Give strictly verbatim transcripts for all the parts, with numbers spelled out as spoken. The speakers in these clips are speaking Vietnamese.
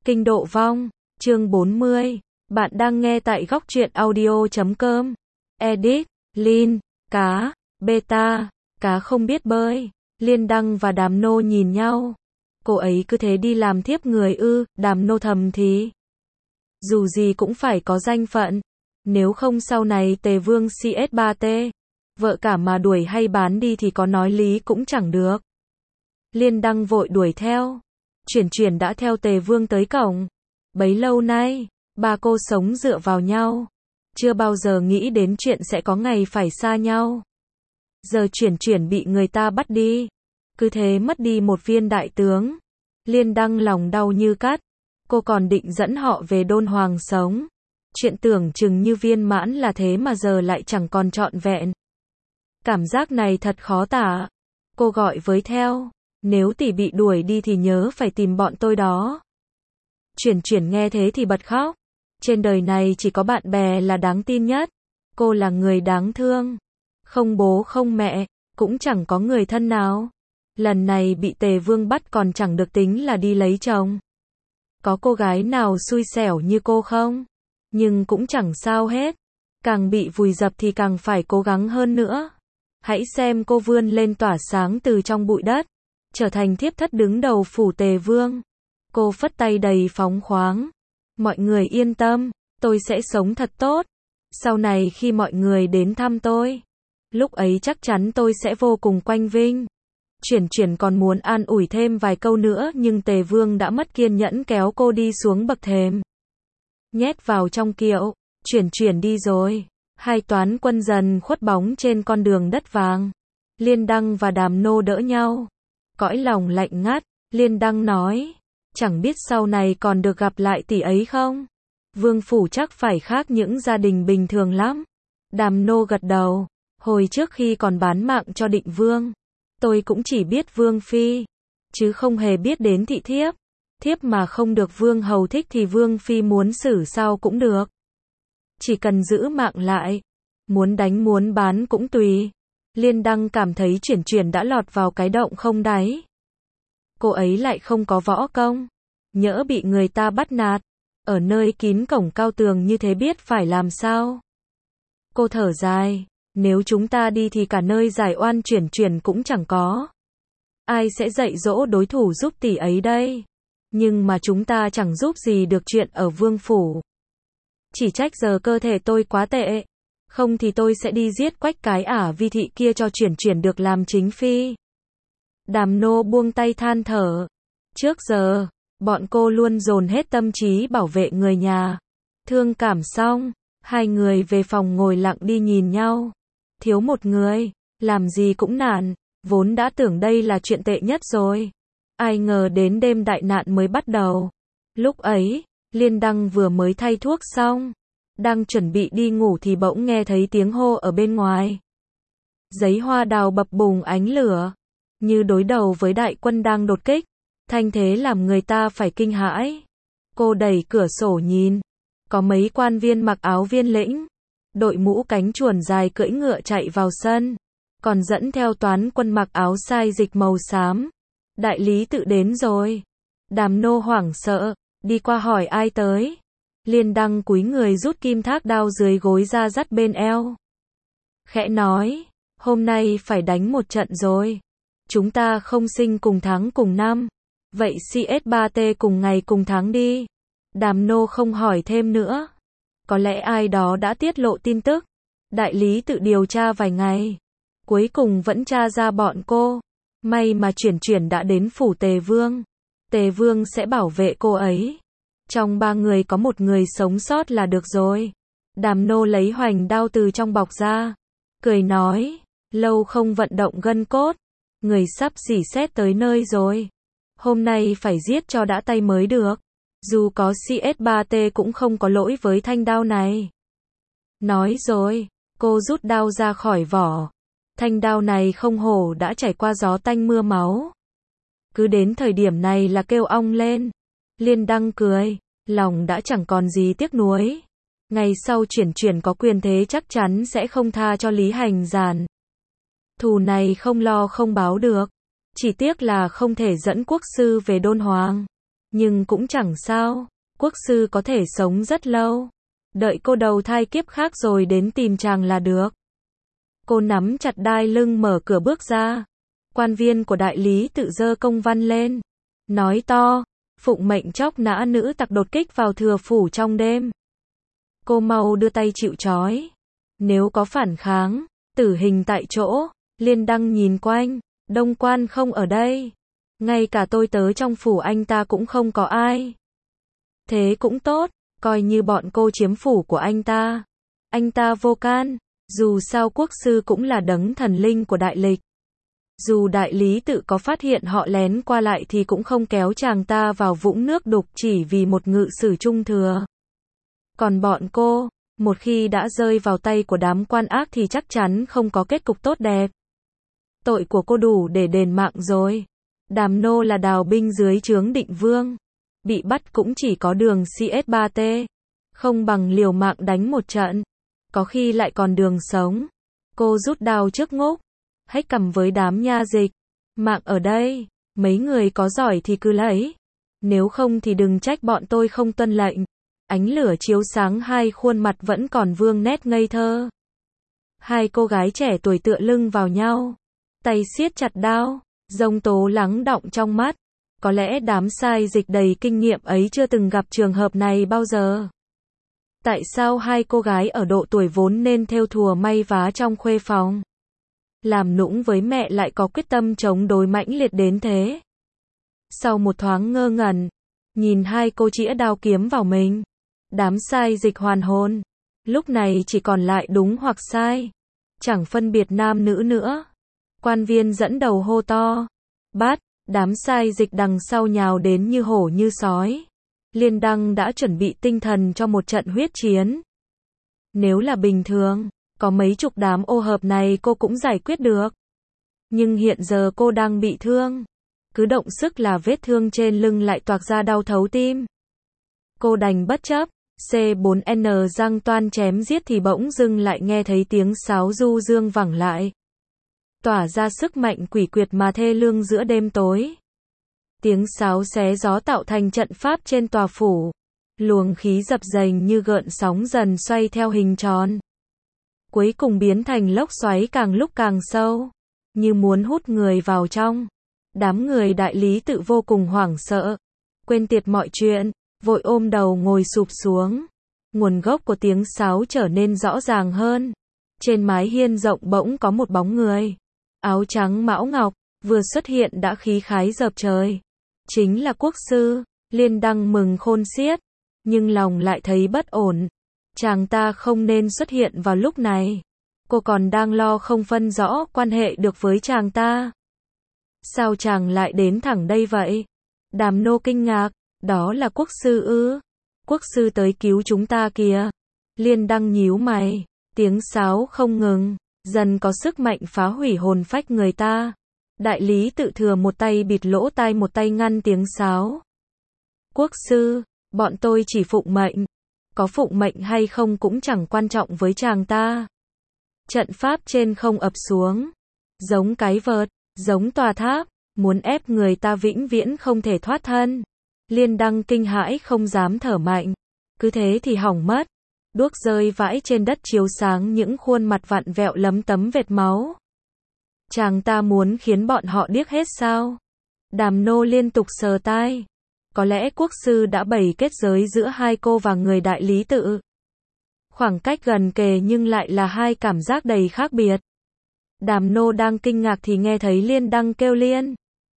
Kinh độ vong, chương bốn mươi. Bạn đang nghe tại góc truyện audio chấm com. Edit, Lin, cá, beta, cá không biết bơi. Liên Đăng và Đàm Nô nhìn nhau. Cô ấy cứ thế đi làm thiếp người ư? Đàm Nô thầm thì. Dù gì cũng phải có danh phận. Nếu không sau này Tề Vương xê ét ba tê. Vợ cả mà đuổi hay bán đi thì có nói lý cũng chẳng được. Liên Đăng vội đuổi theo. Chuyển chuyển đã theo Tề Vương tới cổng. Bấy lâu nay, ba cô sống dựa vào nhau. Chưa bao giờ nghĩ đến chuyện sẽ có ngày phải xa nhau. Giờ chuyển chuyển bị người ta bắt đi. Cứ thế mất đi một viên đại tướng. Liên Đăng lòng đau như cắt. Cô còn định dẫn họ về Đôn Hoàng sống. Chuyện tưởng chừng như viên mãn là thế mà giờ lại chẳng còn trọn vẹn. Cảm giác này thật khó tả. Cô gọi với theo. Nếu tỷ bị đuổi đi thì nhớ phải tìm bọn tôi đó. Chuyển chuyển nghe thế thì bật khóc. Trên đời này chỉ có bạn bè là đáng tin nhất. Cô là người đáng thương. Không bố không mẹ, cũng chẳng có người thân nào. Lần này bị Tề Vương bắt còn chẳng được tính là đi lấy chồng. Có cô gái nào xui xẻo như cô không? Nhưng cũng chẳng sao hết. Càng bị vùi dập thì càng phải cố gắng hơn nữa. Hãy xem cô vươn lên tỏa sáng từ trong bụi đất. Trở thành thiếp thất đứng đầu phủ Tề Vương. Cô phất tay đầy phóng khoáng. Mọi người yên tâm, tôi sẽ sống thật tốt. Sau này khi mọi người đến thăm tôi, lúc ấy chắc chắn tôi sẽ vô cùng quang vinh. Chuyển chuyển còn muốn an ủi thêm vài câu nữa nhưng Tề Vương đã mất kiên nhẫn kéo cô đi xuống bậc thềm. Nhét vào trong kiệu, chuyển chuyển đi rồi. Hai toán quân dần khuất bóng trên con đường đất vàng. Liên Đăng và Đàm Nô đỡ nhau. Cõi lòng lạnh ngắt, Liên Đăng nói. Chẳng biết sau này còn được gặp lại tỷ ấy không? Vương phủ chắc phải khác những gia đình bình thường lắm. Đàm Nô gật đầu. Hồi trước khi còn bán mạng cho Định Vương, tôi cũng chỉ biết Vương Phi, chứ không hề biết đến thị thiếp. Thiếp mà không được Vương hầu thích thì Vương Phi muốn xử sao cũng được. Chỉ cần giữ mạng lại. Muốn đánh muốn bán cũng tùy. Liên Đăng cảm thấy chuyển chuyển đã lọt vào cái động không đáy. Cô ấy lại không có võ công. Nhỡ bị người ta bắt nạt. Ở nơi kín cổng cao tường như thế biết phải làm sao. Cô thở dài. Nếu chúng ta đi thì cả nơi giải oan chuyển chuyển cũng chẳng có. Ai sẽ dạy dỗ đối thủ giúp tỷ ấy đây? Nhưng mà chúng ta chẳng giúp gì được chuyện ở Vương phủ. Chỉ trách giờ cơ thể tôi quá tệ. Không thì tôi sẽ đi giết Quách cái ả Vi thị kia cho chuyển chuyển được làm chính phi. Đàm Nô buông tay than thở. Trước giờ, bọn cô luôn dồn hết tâm trí bảo vệ người nhà. Thương cảm xong, hai người về phòng ngồi lặng đi nhìn nhau. Thiếu một người, làm gì cũng nản, vốn đã tưởng đây là chuyện tệ nhất rồi. Ai ngờ đến đêm đại nạn mới bắt đầu. Lúc ấy, Liên Đăng vừa mới thay thuốc xong. Đang chuẩn bị đi ngủ thì bỗng nghe thấy tiếng hô ở bên ngoài. Giấy hoa đào bập bùng ánh lửa. Như đối đầu với đại quân đang đột kích. Thanh thế làm người ta phải kinh hãi. Cô đẩy cửa sổ nhìn. Có mấy quan viên mặc áo viên lĩnh. Đội mũ cánh chuồn dài cưỡi ngựa chạy vào sân. Còn dẫn theo toán quân mặc áo sai dịch màu xám. Đại lý tự đến rồi. Đàm Nô hoảng sợ. Đi qua hỏi ai tới. Liên Đăng cúi người rút kim thác đao dưới gối ra dắt bên eo. Khẽ nói. Hôm nay phải đánh một trận rồi. Chúng ta không sinh cùng tháng cùng năm. Vậy xê ét ba tê cùng ngày cùng tháng đi. Đàm Nô không hỏi thêm nữa. Có lẽ ai đó đã tiết lộ tin tức. Đại lý tự điều tra vài ngày. Cuối cùng vẫn tra ra bọn cô. May mà chuyển chuyển đã đến phủ Tề Vương. Tề Vương sẽ bảo vệ cô ấy. Trong ba người có một người sống sót là được rồi. Đàm Nô lấy hoành đao từ trong bọc ra. Cười nói. Lâu không vận động gân cốt. Người sắp rỉ sét tới nơi rồi. Hôm nay phải giết cho đã tay mới được. Dù có xê ét ba tê cũng không có lỗi với thanh đao này. Nói rồi, cô rút đao ra khỏi vỏ. Thanh đao này không hổ đã trải qua gió tanh mưa máu. Cứ đến thời điểm này là kêu ong lên. Liên Đăng cười, lòng đã chẳng còn gì tiếc nuối. Ngày sau chuyển chuyển có quyền thế chắc chắn sẽ không tha cho Lý Hành Giản. Thù này không lo không báo được. Chỉ tiếc là không thể dẫn quốc sư về Đôn Hoàng. Nhưng cũng chẳng sao, quốc sư có thể sống rất lâu. Đợi cô đầu thai kiếp khác rồi đến tìm chàng là được. Cô nắm chặt đai lưng mở cửa bước ra. Quan viên của đại lý tự dơ công văn lên. Nói to, phụng mệnh chóc nã nữ tặc đột kích vào thừa phủ trong đêm. Cô mau đưa tay chịu trói. Nếu có phản kháng, tử hình tại chỗ. Liên Đăng nhìn quanh, Đông Quan không ở đây. Ngay cả tôi tớ trong phủ anh ta cũng không có ai. Thế cũng tốt, coi như bọn cô chiếm phủ của anh ta. Anh ta vô can, dù sao quốc sư cũng là đấng thần linh của đại lịch. Dù đại lý tự có phát hiện họ lén qua lại thì cũng không kéo chàng ta vào vũng nước đục chỉ vì một ngự sử trung thừa. Còn bọn cô, một khi đã rơi vào tay của đám quan ác thì chắc chắn không có kết cục tốt đẹp. Tội của cô đủ để đền mạng rồi. Đàm Nô là đào binh dưới trướng Định Vương. Bị bắt cũng chỉ có đường xê ét ba T. Không bằng liều mạng đánh một trận. Có khi lại còn đường sống. Cô rút đao trước ngốc. Hách cầm với đám nha dịch. Mạng ở đây. Mấy người có giỏi thì cứ lấy. Nếu không thì đừng trách bọn tôi không tuân lệnh. Ánh lửa chiếu sáng hai khuôn mặt vẫn còn vương nét ngây thơ. Hai cô gái trẻ tuổi tựa lưng vào nhau. Tay siết chặt đao. Giông tố lắng đọng trong mắt. Có lẽ đám sai dịch đầy kinh nghiệm ấy chưa từng gặp trường hợp này bao giờ. Tại sao hai cô gái ở độ tuổi vốn nên thêu thùa may vá trong khuê phòng, làm nũng với mẹ lại có quyết tâm chống đối mãnh liệt đến thế? Sau một thoáng ngơ ngẩn, nhìn hai cô chĩa đao kiếm vào mình, đám sai dịch hoàn hồn. Lúc này chỉ còn lại đúng hoặc sai, chẳng phân biệt nam nữ nữa. Quan viên dẫn đầu hô to, bắt. Đám sai dịch đằng sau nhào đến như hổ như sói. Liên Đăng đã chuẩn bị tinh thần cho một trận huyết chiến. Nếu là bình thường, có mấy chục đám ô hợp này cô cũng giải quyết được. Nhưng hiện giờ cô đang bị thương. Cứ động sức là vết thương trên lưng lại toạc ra đau thấu tim. Cô đành bất chấp. C bốn N răng toan chém giết thì bỗng dưng lại nghe thấy tiếng sáo du dương vẳng lại. Tỏa ra sức mạnh quỷ quyệt mà thê lương giữa đêm tối. Tiếng sáo xé gió tạo thành trận pháp trên tòa phủ. Luồng khí dập dềnh như gợn sóng dần xoay theo hình tròn. Cuối cùng biến thành lốc xoáy càng lúc càng sâu. Như muốn hút người vào trong. Đám người đại lý tự vô cùng hoảng sợ. Quên tiệt mọi chuyện. Vội ôm đầu ngồi sụp xuống. Nguồn gốc của tiếng sáo trở nên rõ ràng hơn. Trên mái hiên rộng bỗng có một bóng người. Áo trắng mão ngọc, vừa xuất hiện đã khí khái dập trời. Chính là quốc sư. Liên Đăng mừng khôn xiết, nhưng lòng lại thấy bất ổn. Chàng ta không nên xuất hiện vào lúc này. Cô còn đang lo không phân rõ quan hệ được với chàng ta. Sao chàng lại đến thẳng đây vậy? Đàm Nô kinh ngạc, đó là quốc sư ư? Quốc sư tới cứu chúng ta kìa. Liên Đăng nhíu mày, tiếng sáo không ngừng, dần có sức mạnh phá hủy hồn phách người ta. Đại lý tự thừa một tay bịt lỗ tai một tay ngăn tiếng sáo. Quốc sư, bọn tôi chỉ phụng mệnh. Có phụng mệnh hay không cũng chẳng quan trọng với chàng ta. Trận pháp trên không ập xuống. Giống cái vợt, giống tòa tháp, muốn ép người ta vĩnh viễn không thể thoát thân. Liên Đăng kinh hãi không dám thở mạnh. Cứ thế thì hỏng mất. Đuốc rơi vãi trên đất chiếu sáng những khuôn mặt vặn vẹo lấm tấm vệt máu. Chàng ta muốn khiến bọn họ điếc hết sao? Đàm Nô liên tục sờ tai. Có lẽ quốc sư đã bày kết giới giữa hai cô và người đại lý tự. Khoảng cách gần kề nhưng lại là hai cảm giác đầy khác biệt. Đàm Nô đang kinh ngạc thì nghe thấy Liên Đăng kêu liên.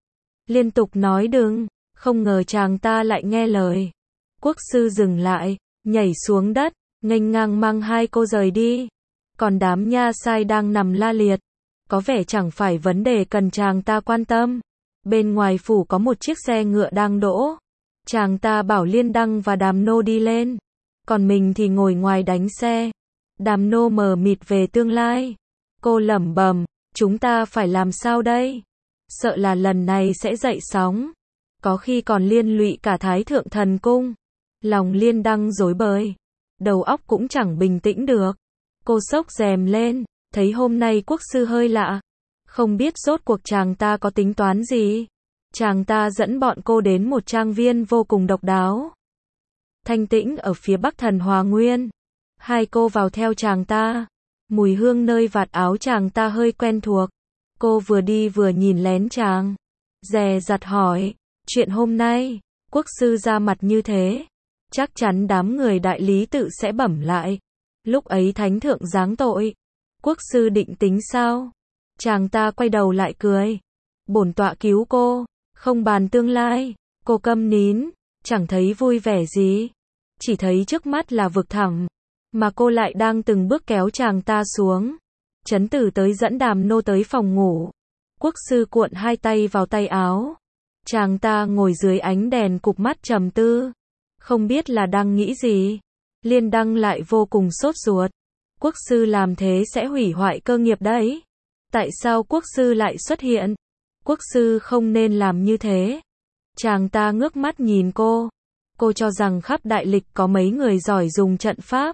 Liên tục nói đừng, không ngờ chàng ta lại nghe lời. Quốc sư dừng lại, nhảy xuống đất, nghênh ngang mang hai cô rời đi. Còn đám nha sai đang nằm la liệt. Có vẻ chẳng phải vấn đề cần chàng ta quan tâm. Bên ngoài phủ có một chiếc xe ngựa đang đỗ. Chàng ta bảo Liên Đăng và Đàm Nô đi lên. Còn mình thì ngồi ngoài đánh xe. Đàm Nô mờ mịt về tương lai. Cô lẩm bẩm, chúng ta phải làm sao đây? Sợ là lần này sẽ dậy sóng. Có khi còn liên lụy cả Thái Thượng Thần Cung. Lòng Liên Đăng rối bời. Đầu óc cũng chẳng bình tĩnh được. Cô xốc rèm lên, thấy hôm nay quốc sư hơi lạ. Không biết rốt cuộc chàng ta có tính toán gì. Chàng ta dẫn bọn cô đến một trang viên vô cùng độc đáo, thanh tĩnh ở phía bắc Thần Hòa Nguyên. Hai cô vào theo chàng ta. Mùi hương nơi vạt áo chàng ta hơi quen thuộc. Cô vừa đi vừa nhìn lén chàng, dè dặt hỏi, chuyện hôm nay, quốc sư ra mặt như thế, chắc chắn đám người đại lý tự sẽ bẩm lại. Lúc ấy thánh thượng giáng tội, quốc sư định tính sao? Chàng ta quay đầu lại cười, bổn tọa cứu cô, không bàn tương lai. Cô câm nín, chẳng thấy vui vẻ gì, chỉ thấy trước mắt là vực thẳm, mà cô lại đang từng bước kéo chàng ta xuống. Chấn Tử tới dẫn Đàm Nô tới phòng ngủ. Quốc sư cuộn hai tay vào tay áo. Chàng ta ngồi dưới ánh đèn cụp mắt trầm tư, không biết là đang nghĩ gì. Liên Đăng lại vô cùng sốt ruột. Quốc sư làm thế sẽ hủy hoại cơ nghiệp đấy. Tại sao quốc sư lại xuất hiện? Quốc sư không nên làm như thế. Chàng ta ngước mắt nhìn cô. Cô cho rằng khắp đại lịch có mấy người giỏi dùng trận pháp.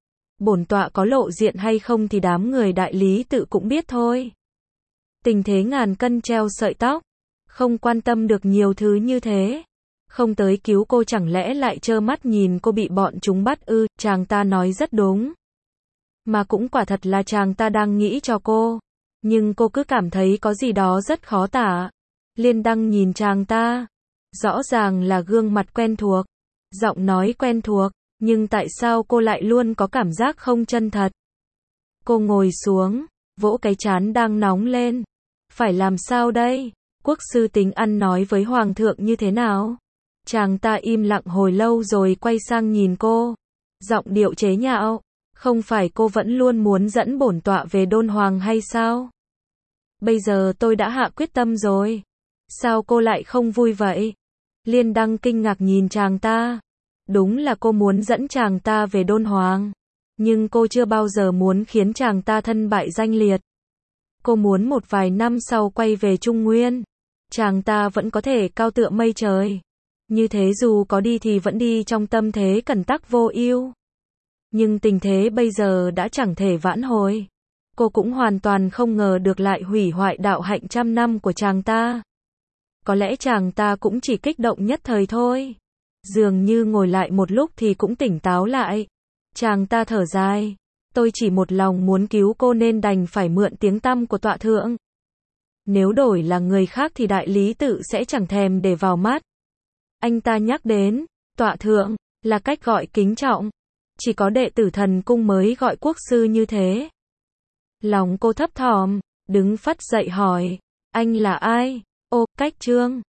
Bổn tọa có lộ diện hay không thì đám người đại lý tự cũng biết thôi. Tình thế ngàn cân treo sợi tóc, không quan tâm được nhiều thứ như thế. Không tới cứu cô chẳng lẽ lại trơ mắt nhìn cô bị bọn chúng bắt ư? Chàng ta nói rất đúng. Mà cũng quả thật là chàng ta đang nghĩ cho cô. Nhưng cô cứ cảm thấy có gì đó rất khó tả. Liên Đăng nhìn chàng ta. Rõ ràng là gương mặt quen thuộc, giọng nói quen thuộc, nhưng tại sao cô lại luôn có cảm giác không chân thật? Cô ngồi xuống, vỗ cái trán đang nóng lên. Phải làm sao đây? Quốc sư tính ăn nói với hoàng thượng như thế nào? Chàng ta im lặng hồi lâu rồi quay sang nhìn cô, giọng điệu chế nhạo, không phải cô vẫn luôn muốn dẫn bổn tọa về Đôn Hoàng hay sao? Bây giờ tôi đã hạ quyết tâm rồi, sao cô lại không vui vậy? Liên Đăng kinh ngạc nhìn chàng ta. Đúng là cô muốn dẫn chàng ta về Đôn Hoàng, nhưng cô chưa bao giờ muốn khiến chàng ta thân bại danh liệt. Cô muốn một vài năm sau quay về Trung Nguyên, chàng ta vẫn có thể cao tựa mây trời. Như thế dù có đi thì vẫn đi trong tâm thế cẩn tắc vô ưu. Nhưng tình thế bây giờ đã chẳng thể vãn hồi. Cô cũng hoàn toàn không ngờ được lại hủy hoại đạo hạnh trăm năm của chàng ta. Có lẽ chàng ta cũng chỉ kích động nhất thời thôi. Dường như ngồi lại một lúc thì cũng tỉnh táo lại. Chàng ta thở dài. Tôi chỉ một lòng muốn cứu cô nên đành phải mượn tiếng tăm của tọa thượng. Nếu đổi là người khác thì đại lý tự sẽ chẳng thèm để vào mắt. Anh ta nhắc đến, tọa thượng, là cách gọi kính trọng. Chỉ có đệ tử thần cung mới gọi quốc sư như thế. Lòng cô thấp thỏm, đứng phắt dậy hỏi, anh là ai? Ô, Cách Trương.